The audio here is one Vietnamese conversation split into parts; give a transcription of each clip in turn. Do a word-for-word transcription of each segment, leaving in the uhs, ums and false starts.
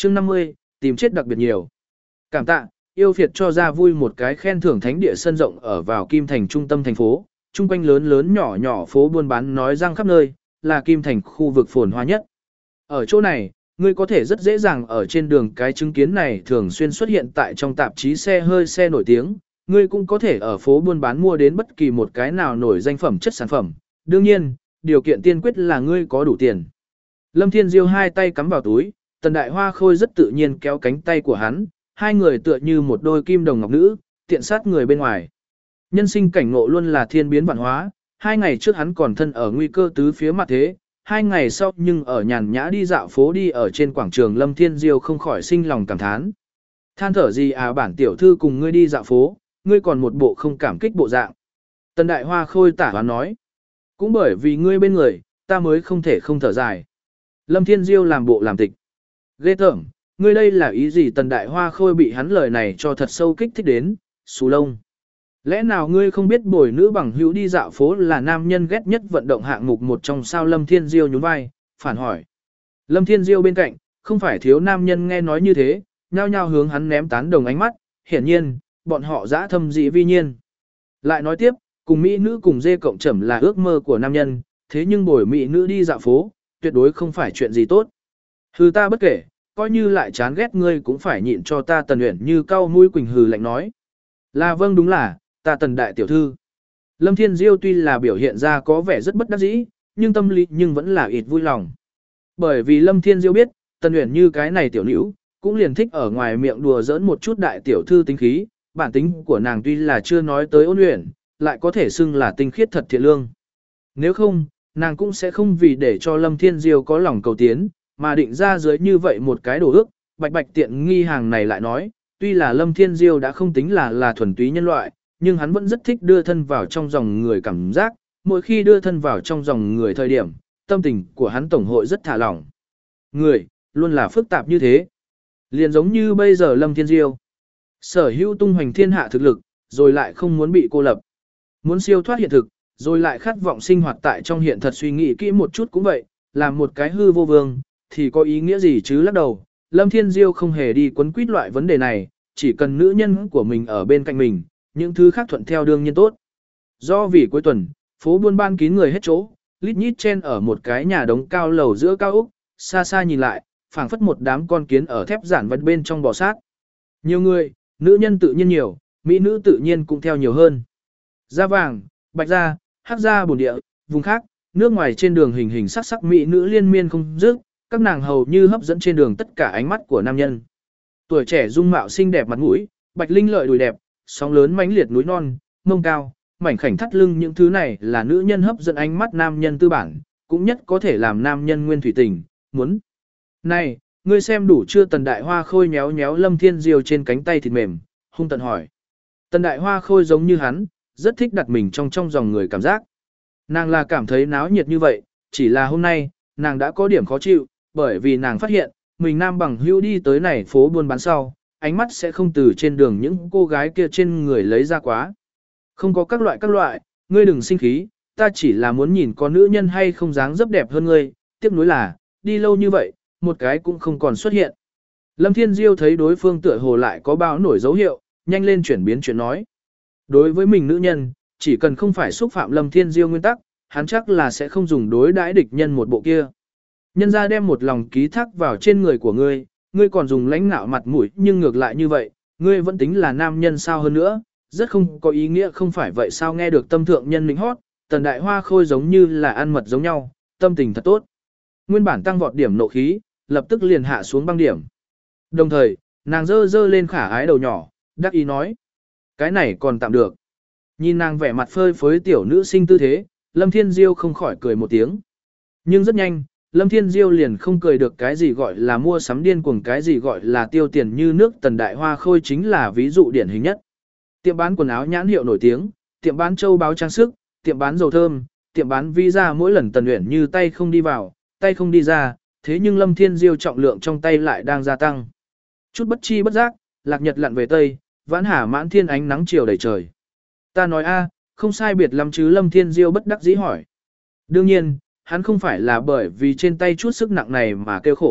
chương năm mươi, tìm chết đặc biệt nhiều. Cảm tạ, yêu phiệt cho ra vui một cái khen thưởng thánh địa sân rộng ở vào Kim Thành trung tâm thành phố, chung quanh lớn lớn nhỏ nhỏ phố buôn bán nói răng khắp nơi, là Kim Thành khu vực phồn hoa nhất. Ở chỗ này, ngươi có thể rất dễ dàng ở trên đường cái chứng kiến này thường xuyên xuất hiện tại trong tạp chí xe hơi xe nổi tiếng, ngươi cũng có thể ở phố buôn bán mua đến bất kỳ một cái nào nổi danh phẩm chất sản phẩm. Đương nhiên, điều kiện tiên quyết là ngươi có đủ tiền. Lâm Thiên Diêu hai tay cắm vào túi, Tần Đại Hoa Khôi rất tự nhiên kéo cánh tay của hắn, hai người tựa như một đôi kim đồng ngọc nữ, tiện sát người bên ngoài. Nhân sinh cảnh ngộ luôn là thiên biến vạn hóa, hai ngày trước hắn còn thân ở nguy cơ tứ phía mặt thế, hai ngày sau nhưng ở nhàn nhã đi dạo phố đi ở trên quảng trường, Lâm Thiên Diêu không khỏi sinh lòng cảm thán. Than thở gì à, bản tiểu thư cùng ngươi đi dạo phố, ngươi còn một bộ không cảm kích bộ dạng. Tần Đại Hoa Khôi tả hoán nói, cũng bởi vì ngươi bên người, ta mới không thể không thở dài. Lâm Thiên Diêu làm bộ làm tịch. Ghê tởm, ngươi đây là ý gì? Tần Đại Hoa Khôi bị hắn lời này cho thật sâu kích thích đến, xù lông. Lẽ nào ngươi không biết bồi nữ bằng hữu đi dạo phố là nam nhân ghét nhất vận động hạng mục một trong sao? Lâm Thiên Diêu nhún vai, phản hỏi. Lâm Thiên Diêu bên cạnh, không phải thiếu nam nhân nghe nói như thế, nhao nhao hướng hắn ném tán đồng ánh mắt, hiển nhiên, bọn họ dã thâm dị vi nhiên. Lại nói tiếp, cùng mỹ nữ cùng dê cộng trầm là ước mơ của nam nhân, thế nhưng bồi mỹ nữ đi dạo phố, tuyệt đối không phải chuyện gì tốt. Hừ, ta bất kể, coi như lại chán ghét ngươi cũng phải nhịn cho ta. Tần Uyển Như cau mũi quỳnh hừ lạnh nói. Là vâng, đúng là, ta Tần đại tiểu thư. Lâm Thiên Diêu tuy là biểu hiện ra có vẻ rất bất đắc dĩ, nhưng tâm lý nhưng vẫn là ít vui lòng. Bởi vì Lâm Thiên Diêu biết, Tần Uyển Như cái này tiểu nữ, cũng liền thích ở ngoài miệng đùa giỡn một chút đại tiểu thư tính khí, bản tính của nàng tuy là chưa nói tới ôn luyện, lại có thể xưng là tinh khiết thật thiện lương. Nếu không, nàng cũng sẽ không vì để cho Lâm Thiên Diêu có lòng cầu tiến, mà định ra dưới như vậy một cái đồ ước. Bạch bạch tiện nghi hàng này lại nói, tuy là Lâm Thiên Diêu đã không tính là là thuần túy nhân loại, nhưng hắn vẫn rất thích đưa thân vào trong dòng người cảm giác, mỗi khi đưa thân vào trong dòng người thời điểm, tâm tình của hắn tổng hội rất thả lỏng. Người, luôn là phức tạp như thế. Liền giống như bây giờ Lâm Thiên Diêu, sở hữu tung hoành thiên hạ thực lực, rồi lại không muốn bị cô lập. Muốn siêu thoát hiện thực, rồi lại khát vọng sinh hoạt tại trong hiện thật. Suy nghĩ kỹ một chút cũng vậy, làm một cái hư vô vương, thì có ý nghĩa gì chứ? Lắc đầu, Lâm Thiên Diêu không hề đi quấn quýt loại vấn đề này, chỉ cần nữ nhân của mình ở bên cạnh mình, những thứ khác thuận theo đương nhiên tốt. Do vì cuối tuần, phố buôn ban kín người hết chỗ, lít nhít chen ở một cái nhà đống cao lầu giữa cao ốc, xa xa nhìn lại, phảng phất một đám con kiến ở thép giản vật bên trong bò sát. Nhiều người, nữ nhân tự nhiên nhiều, mỹ nữ tự nhiên cũng theo nhiều hơn. Da vàng, bạch da, hắc da bồn địa, vùng khác, nước ngoài trên đường hình hình sắc sắc mỹ nữ liên miên không dứt, các nàng hầu như hấp dẫn trên đường tất cả ánh mắt của nam nhân. Tuổi trẻ dung mạo xinh đẹp mặt mũi, bạch linh lợi đùi đẹp, sóng lớn mãnh liệt núi non, mông cao, mảnh khảnh thắt lưng, những thứ này là nữ nhân hấp dẫn ánh mắt nam nhân tư bản, cũng nhất có thể làm nam nhân nguyên thủy tình, muốn. Này, ngươi xem đủ chưa? Tần Đại Hoa Khôi nhéo nhéo Lâm Thiên Diêu trên cánh tay thịt mềm, hung tận hỏi. Tần Đại Hoa Khôi giống như hắn, rất thích đặt mình trong trong dòng người cảm giác. Nàng là cảm thấy náo nhiệt như vậy, chỉ là hôm nay, nàng đã có điểm khó chịu, bởi vì nàng phát hiện, mình nam bằng hữu đi tới này phố buôn bán sau, ánh mắt sẽ không từ trên đường những cô gái kia trên người lấy ra quá. Không có các loại các loại, ngươi đừng sinh khí, ta chỉ là muốn nhìn có nữ nhân hay không dáng dấp đẹp hơn ngươi, tiếc nuối là, đi lâu như vậy, một cái cũng không còn xuất hiện. Lâm Thiên Diêu thấy đối phương tựa hồ lại có bao nổi dấu hiệu, nhanh lên chuyển biến chuyện nói. Đối với mình nữ nhân, chỉ cần không phải xúc phạm Lâm Thiên Diêu nguyên tắc, hắn chắc là sẽ không dùng đối đãi địch nhân một bộ kia. Nhân ra đem một lòng ký thác vào trên người của ngươi, ngươi còn dùng lãnh nạo mặt mũi, nhưng ngược lại như vậy, ngươi vẫn tính là nam nhân sao? Hơn nữa, rất không có ý nghĩa không phải vậy sao? Nghe được tâm thượng nhân lĩnh hót, Tần Đại Hoa Khôi giống như là ăn mật giống nhau, tâm tình thật tốt. Nguyên bản tăng vọt điểm nộ khí, lập tức liền hạ xuống băng điểm. Đồng thời, nàng dơ dơ lên khả ái đầu nhỏ, đắc ý nói. Cái này còn tạm được. Nhìn nàng vẻ mặt phơi phới tiểu nữ sinh tư thế, Lâm Thiên Diêu không khỏi cười một tiếng. Nhưng rất nhanh, Lâm Thiên Diêu liền không cười được. Cái gì gọi là mua sắm điên cuồng, cái gì gọi là tiêu tiền như nước, Tần Đại Hoa Khôi chính là ví dụ điển hình nhất. Tiệm bán quần áo nhãn hiệu nổi tiếng, tiệm bán châu báu trang sức, tiệm bán dầu thơm, tiệm bán visa, mỗi lần Tần Uyển Như tay không đi vào, tay không đi ra, thế nhưng Lâm Thiên Diêu trọng lượng trong tay lại đang gia tăng. Chút bất chi bất giác, lạc nhật lặn về tây, vãn hà mãn thiên, ánh nắng chiều đầy trời. Ta nói a, không sai biệt lắm chứ? Lâm Thiên Diêu bất đắc dĩ hỏi. Đương nhiên, hắn không phải là bởi vì trên tay chút sức nặng này mà kêu khổ,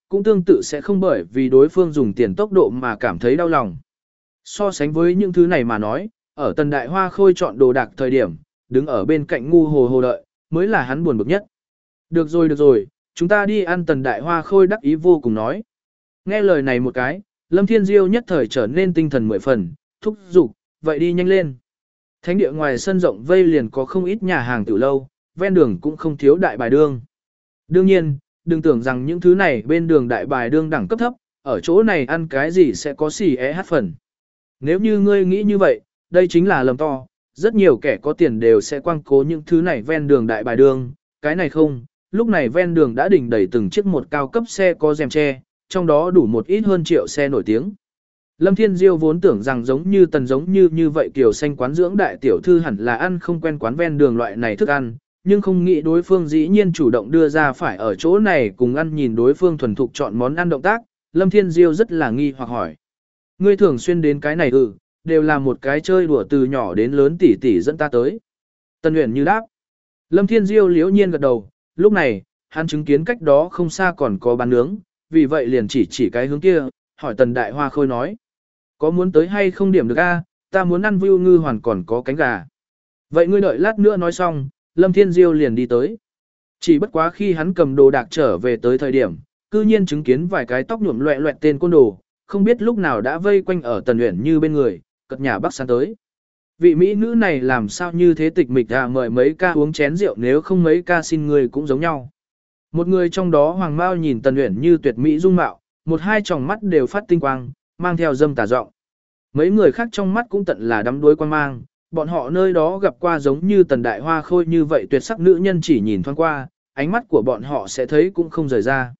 cũng tương tự sẽ không bởi vì đối phương dùng tiền tốc độ mà cảm thấy đau lòng. So sánh với những thứ này mà nói, ở Tần Đại Hoa Khôi chọn đồ đạc thời điểm, đứng ở bên cạnh ngu hồ hồ đợi, mới là hắn buồn bực nhất. Được rồi được rồi, chúng ta đi ăn. Tần Đại Hoa Khôi đắc ý vô cùng nói. Nghe lời này một cái, Lâm Thiên Diêu nhất thời trở nên tinh thần mười phần, thúc giục, vậy đi nhanh lên. Thánh địa ngoài sân rộng vây liền có không ít nhà hàng tiểu lâu, ven đường cũng không thiếu đại bài đương. Đương nhiên, đừng tưởng rằng những thứ này bên đường đại bài đương đẳng cấp thấp, ở chỗ này ăn cái gì sẽ có xì é hát phần. Nếu như ngươi nghĩ như vậy, đây chính là lầm to, rất nhiều kẻ có tiền đều sẽ quăng cố những thứ này ven đường đại bài đương, cái này không, lúc này ven đường đã đỉnh đầy từng chiếc một cao cấp xe có rèm che, trong đó đủ một ít hơn triệu xe nổi tiếng. Lâm Thiên Diêu vốn tưởng rằng giống như Tần giống như như vậy kiểu xanh quán dưỡng đại tiểu thư hẳn là ăn không quen quán ven đường loại này thức ăn, nhưng không nghĩ đối phương dĩ nhiên chủ động đưa ra phải ở chỗ này cùng ăn. Nhìn đối phương thuần thục chọn món ăn động tác, Lâm Thiên Diêu rất là nghi hoặc hỏi. Ngươi thường xuyên đến cái này ừ, đều là một cái chơi đùa từ nhỏ đến lớn tỉ tỉ dẫn ta tới. Tần Uyển Như đáp. Lâm Thiên Diêu liễu nhiên gật đầu, lúc này, hắn chứng kiến cách đó không xa còn có bán nướng, vì vậy liền chỉ chỉ cái hướng kia, hỏi Tần Đại Hoa Khôi nói. Có muốn tới hay không điểm được a? Ta muốn ăn view ngư hoàn còn có cánh gà. Vậy ngươi đợi lát nữa nói xong, Lâm Thiên Diêu liền đi tới. Chỉ bất quá khi hắn cầm đồ đạc trở về tới thời điểm, cư nhiên chứng kiến vài cái tóc nhuộm loẹ loẹt tên côn đồ, không biết lúc nào đã vây quanh ở Tần Uyển Như bên người, cất nhà bắc sán tới. Vị mỹ nữ này làm sao như thế tịch mịch à, mời mấy ca uống chén rượu, nếu không mấy ca xin người cũng giống nhau. Một người trong đó Hoàng Mao nhìn Tần Uyển Như tuyệt mỹ dung mạo, một hai tròng mắt đều phát tinh quang, mang theo dâm tà giọng. Mấy người khác trong mắt cũng tận là đắm đuối quan mang, bọn họ nơi đó gặp qua giống như Tần Đại Hoa Khôi như vậy tuyệt sắc nữ nhân chỉ nhìn thoáng qua, ánh mắt của bọn họ sẽ thấy cũng không rời ra.